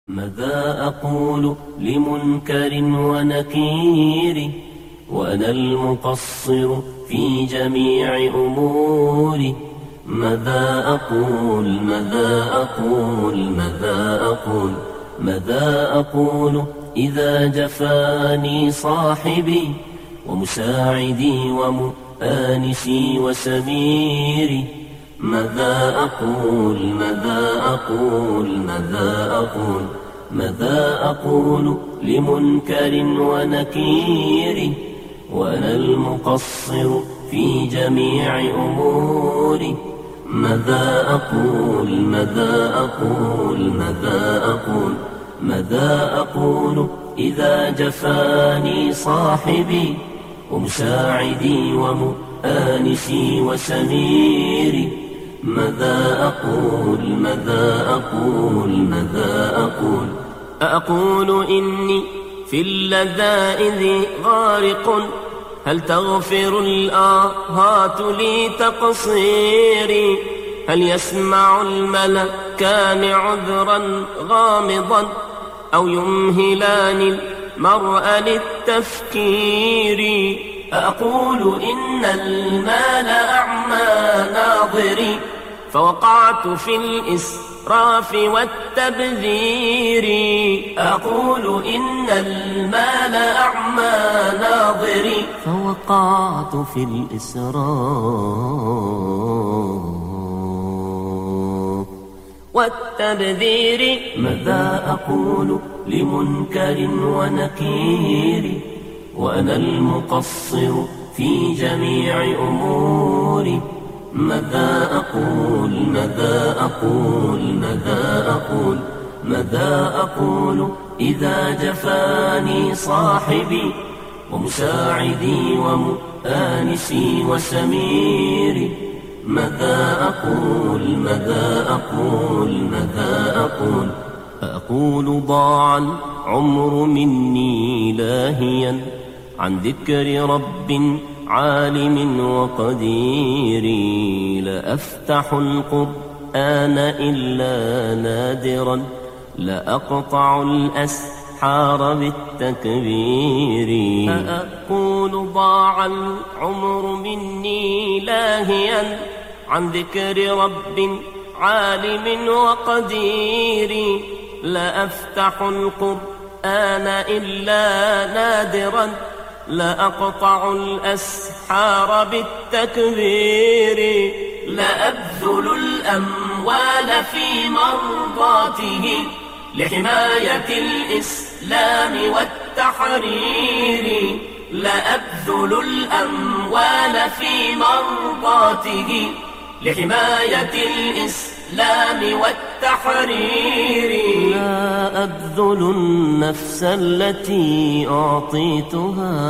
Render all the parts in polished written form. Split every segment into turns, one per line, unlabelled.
ماذا أقول لمنكر ونكير وأنا المقصر في جميع أموري؟ ماذا أقول ماذا أقول إذا جفاني صاحبي ومساعدي ومؤانسي وسميري؟ ماذا أقول لمنكر ونكير وأنا المقصر في جميع أموري؟ ماذا أقول إذا جفاني صاحبي ومساعدي ومؤانسي وسميري؟ ماذا أقول أقول إني في اللذائذ غارق، هل تغفر الآهات لي تقصيري؟ هل يسمع الملكان عذرا غامضا أو يمهلان المرء للتفكير؟ أقول إن المال أعمى ناظري، فوقعت في الإسراف والتبذير. أقول إن المال أعمى ناظري، فوقعت في الإسراف والتبذير. ماذا أقول لمنكر ونكير وأنا المقصر في جميع أموري؟ ماذا أقول إذا جفاني صاحبي ومساعدي ومؤانسي وسميري؟ ماذا أقول ضاع العمر مني لاهيا عن ذكر رب عالم وقدير. لا أفتح القرآن إلا نادرا، لا أقطع الأسحار بالتكبير. أقول ضاع العمر مني لاهيا عن ذكر رب عالم وقدير. لا أفتح القرآن إلا نادرا، لا أقطع الأسحار بالتكبير. لا أبذل الأموال في مرضاته لحماية الإسلام والتحرير. لا أبذل الأموال في مرضاته لحماية الإسلام والتحرير. لا أبذل النفس التي أعطيتها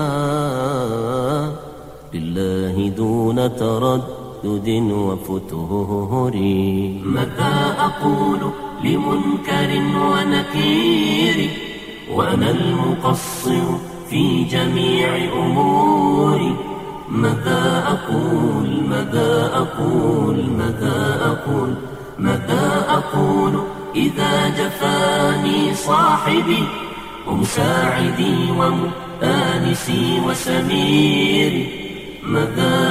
لله دون تردد وفتور. ماذا أقول لمنكر ونكير وأنا المقصر في جميع أموري؟ ماذا أقول إذا جفاني صاحبي ومساعدي ومؤانسي وسميري؟ ماذا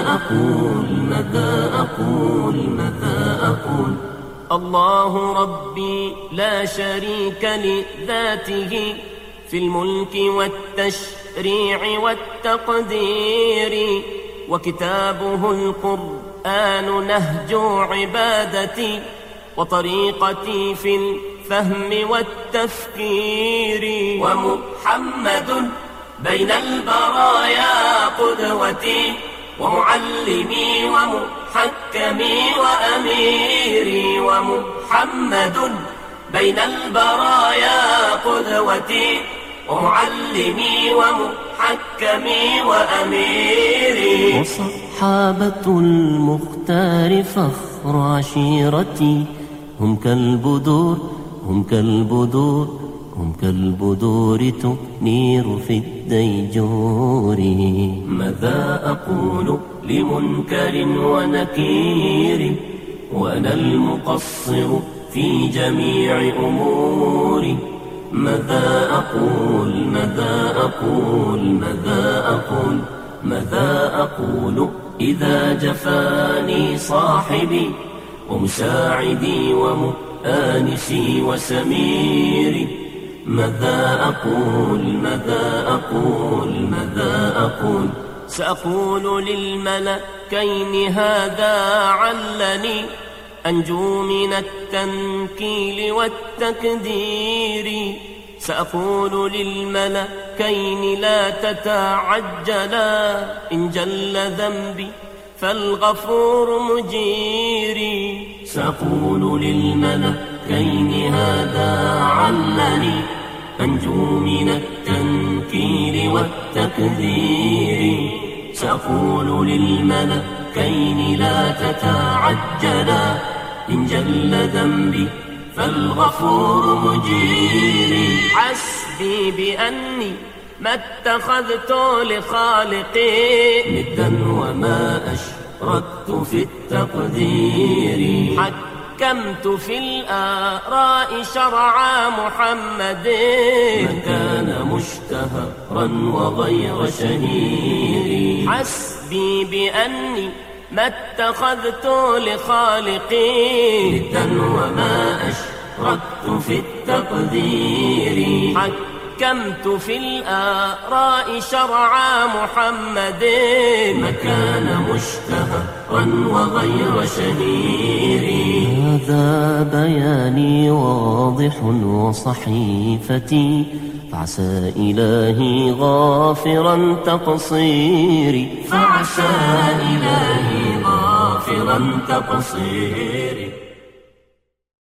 أقول الله ربي لا شريك لذاته في الملك والتشريع والتقدير، وكتابه القرآن نهج عبادتي وطريقتي في الفهم والتفكير. ومحمد بين البرايا قدوتي ومعلمي ومحكمي وأميري. ومحمد بين البرايا قدوتي ومعلمي ومحكمي وأميري. وصحابة المختار فخر عشيرتي، هم كالبدور تنير في الديجور. ماذا أقول لمنكر ونكير وأنا المقصر في جميع أموري. ماذا أقول ماذا أقول ماذا أقول ماذا أقول إذا جفاني صاحبي ومساعدي ومؤانسي وسميري. ماذا أقول ماذا أقول ماذا أقول سأقول للملكين هذا علني أنجو من التنكيل والتكدير. سأقول للملكين لا تتعجلا إن جل ذنبي فالغفور مجيري. سأقول للملكين هذا علني أنجو من التنكيل والتكدير. سأقول للملكين لا تتعجلا إن جل ذنبي فالغفور مجيري. حسبي بأني ما اتخذت لخالقي ندا وما أشركت في التقدير. حكمت في الآراء شرع محمد من كان مشتهرا وغير شهير. حسبي بأني ما اتخذت لخالقي ندا وما أشركت في التقدير. حكمت في الآراء شرع محمد ما كان مشتهرا وغير شهير.
هذا بياني واضح وصحيفتي فعسى إلهي غافرا تقصيري.
فعسى إلهي غافرا تقصيري.